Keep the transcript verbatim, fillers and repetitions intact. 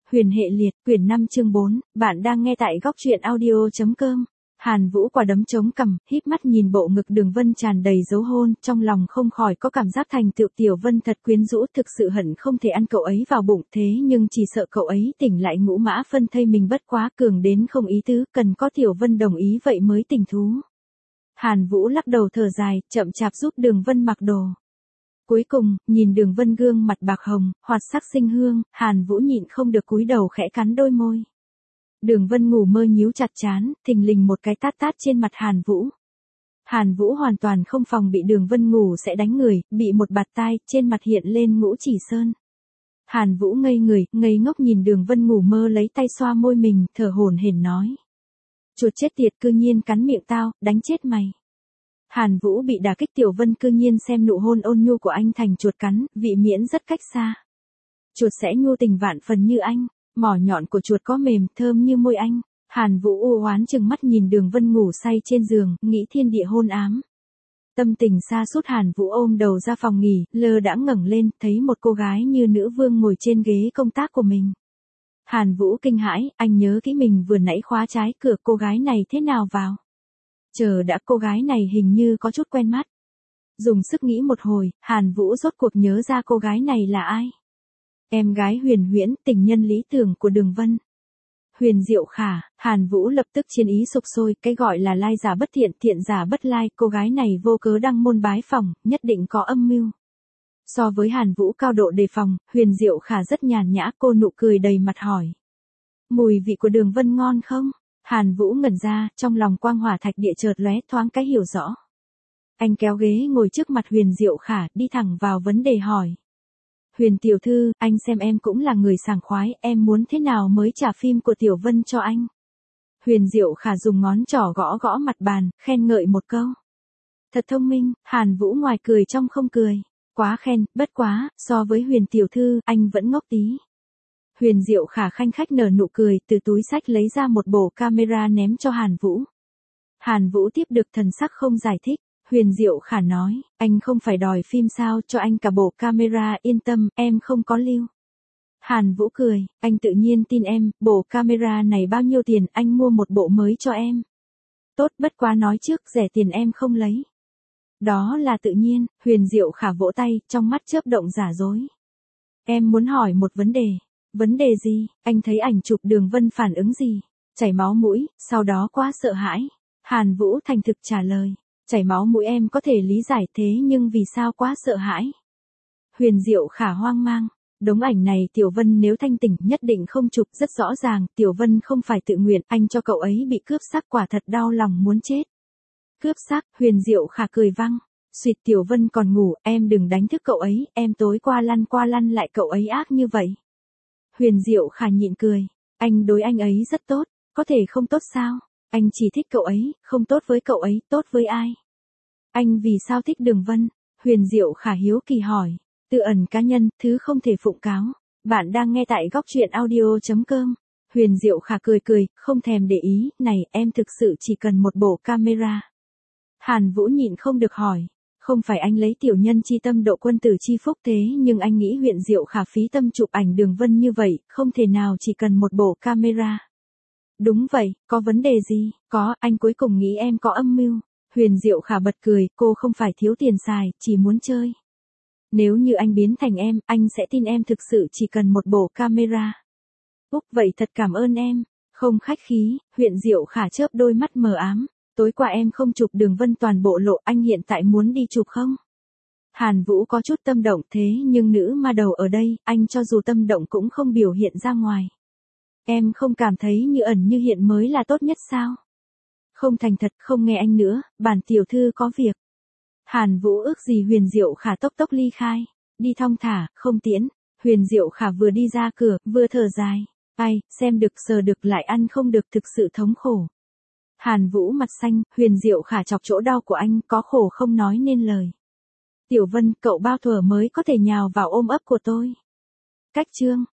Huyền hệ liệt, quyển năm chương bốn, bạn đang nghe tại góc truyện audio chấm com. Hàn Vũ quả đấm chống cằm, híp mắt nhìn bộ ngực Đường Vân tràn đầy dấu hôn, trong lòng không khỏi có cảm giác thành tựu Tiểu Vân thật quyến rũ, thực sự hận không thể ăn cậu ấy vào bụng, thế nhưng chỉ sợ cậu ấy tỉnh lại ngũ mã phân thây mình bất quá cường đến không ý tứ, cần có Tiểu Vân đồng ý vậy mới tình thú. Hàn Vũ lắc đầu thở dài, chậm chạp giúp Đường Vân mặc đồ. Cuối cùng, nhìn Đường Vân gương mặt bạc hồng, hoạt sắc sinh hương, Hàn Vũ nhịn không được cúi đầu khẽ cắn đôi môi. Đường Vân ngủ mơ nhíu chặt trán, thình lình một cái tát tát trên mặt Hàn Vũ. Hàn Vũ hoàn toàn không phòng bị Đường Vân ngủ sẽ đánh người, bị một bạt tai, trên mặt hiện lên ngũ chỉ sơn. Hàn Vũ ngây người, ngây ngốc nhìn Đường Vân ngủ mơ lấy tay xoa môi mình, thở hổn hển nói. Chuột chết tiệt cư nhiên cắn miệng tao, đánh chết mày. Hàn Vũ bị đả kích, Tiểu Vân cư nhiên xem nụ hôn ôn nhu của anh thành chuột cắn, vị miễn rất cách xa. Chuột sẽ nhu tình vạn phần như anh, mỏ nhọn của chuột có mềm thơm như môi anh. Hàn Vũ u oán chừng mắt nhìn Đường Vân ngủ say trên giường, nghĩ thiên địa hôn ám. Tâm tình sa sút, Hàn Vũ ôm đầu ra phòng nghỉ, lơ đãng ngẩng lên, thấy một cô gái như nữ vương ngồi trên ghế công tác của mình. Hàn Vũ kinh hãi, anh nhớ kỹ mình vừa nãy khóa trái cửa, cô gái này thế nào vào? Chờ đã, cô gái này hình như có chút quen mắt. Dùng sức nghĩ một hồi, Hàn Vũ rốt cuộc nhớ ra cô gái này là ai. Em gái Huyền Huyễn, tình nhân lý tưởng của Đường Vân. Huyền Diệu Khả, Hàn Vũ lập tức chiến ý sục sôi, cái gọi là lai giả bất thiện, thiện giả bất lai, cô gái này vô cớ đăng môn bái phỏng, nhất định có âm mưu. So với Hàn Vũ cao độ đề phòng, Huyền Diệu Khả rất nhàn nhã, cô nụ cười đầy mặt hỏi. Mùi vị của Đường Vân ngon không? Hàn Vũ ngẩn ra, trong lòng quang hỏa thạch địa chợt lóe thoáng cái hiểu rõ. Anh kéo ghế ngồi trước mặt Huyền Diệu Khả, đi thẳng vào vấn đề hỏi. Huyền tiểu thư, anh xem em cũng là người sảng khoái, em muốn thế nào mới trả phim của Tiểu Vân cho anh? Huyền Diệu Khả dùng ngón trỏ gõ gõ mặt bàn, khen ngợi một câu. Thật thông minh, Hàn Vũ ngoài cười trong không cười. Quá khen, bất quá, so với Huyền tiểu thư, anh vẫn ngốc tí. Huyền Diệu Khả khanh khách nở nụ cười, từ túi sách lấy ra một bộ camera ném cho Hàn Vũ. Hàn Vũ tiếp được, thần sắc không giải thích. Huyền Diệu Khả nói, anh không phải đòi phim sao, cho anh cả bộ camera, yên tâm, em không có lưu. Hàn Vũ cười, anh tự nhiên tin em, bộ camera này bao nhiêu tiền, anh mua một bộ mới cho em. Tốt, bất quá nói trước, rẻ tiền em không lấy. Đó là tự nhiên, Huyền Diệu Khả vỗ tay, trong mắt chớp động giả dối. Em muốn hỏi một vấn đề. Vấn đề gì? Anh thấy ảnh chụp Đường Vân phản ứng gì? Chảy máu mũi, sau đó quá sợ hãi. Hàn Vũ thành thực trả lời. Chảy máu mũi em có thể lý giải, thế nhưng vì sao quá sợ hãi? Huyền Diệu Khả hoang mang. Đống ảnh này Tiểu Vân nếu thanh tỉnh nhất định không chụp, rất rõ ràng, Tiểu Vân không phải tự nguyện, anh cho cậu ấy bị cướp xác, quả thật đau lòng muốn chết. Cướp xác, Huyền Diệu Khả cười vang. Xuyệt, Tiểu Vân còn ngủ, em đừng đánh thức cậu ấy, em tối qua lăn qua lăn lại cậu ấy ác như vậy. Huyền Diệu Khả nhịn cười. Anh đối anh ấy rất tốt, có thể không tốt sao? Anh chỉ thích cậu ấy, không tốt với cậu ấy, tốt với ai? Anh vì sao thích Đường Vân? Huyền Diệu Khả hiếu kỳ hỏi. Tự ẩn cá nhân, thứ không thể phụng cáo. Bạn đang nghe tại góc truyện audio chấm com. Huyền Diệu Khả cười cười, không thèm để ý, này, em thực sự chỉ cần một bộ camera. Hàn Vũ nhịn không được hỏi. Không phải anh lấy tiểu nhân chi tâm độ quân tử chi phúc, thế nhưng anh nghĩ Huyền Diệu Khả phí tâm chụp ảnh Đường Vân như vậy, không thể nào chỉ cần một bộ camera. Đúng vậy, có vấn đề gì? Có, anh cuối cùng nghĩ em có âm mưu. Huyền Diệu Khả bật cười, cô không phải thiếu tiền xài, chỉ muốn chơi. Nếu như anh biến thành em, anh sẽ tin em thực sự chỉ cần một bộ camera. Úc, vậy thật cảm ơn em. Không khách khí, Huyền Diệu Khả chớp đôi mắt mờ ám. Tối qua em không chụp Đường Vân toàn bộ lộ, anh hiện tại muốn đi chụp không? Hàn Vũ có chút tâm động, thế nhưng nữ ma đầu ở đây, anh cho dù tâm động cũng không biểu hiện ra ngoài. Em không cảm thấy như ẩn như hiện mới là tốt nhất sao? Không thành thật, không nghe anh nữa, bản tiểu thư có việc. Hàn Vũ ước gì Huyền Diệu Khả tốc tốc ly khai, đi thong thả, không tiễn. Huyền Diệu Khả vừa đi ra cửa, vừa thở dài. Ai, xem được sờ được lại ăn không được, thực sự thống khổ. Hàn Vũ mặt xanh, Huyền Diệu Khả chọc chỗ đau của anh, có khổ không nói nên lời. Tiểu Vân, cậu bao thuở mới có thể nhào vào ôm ấp của tôi? Cách chương.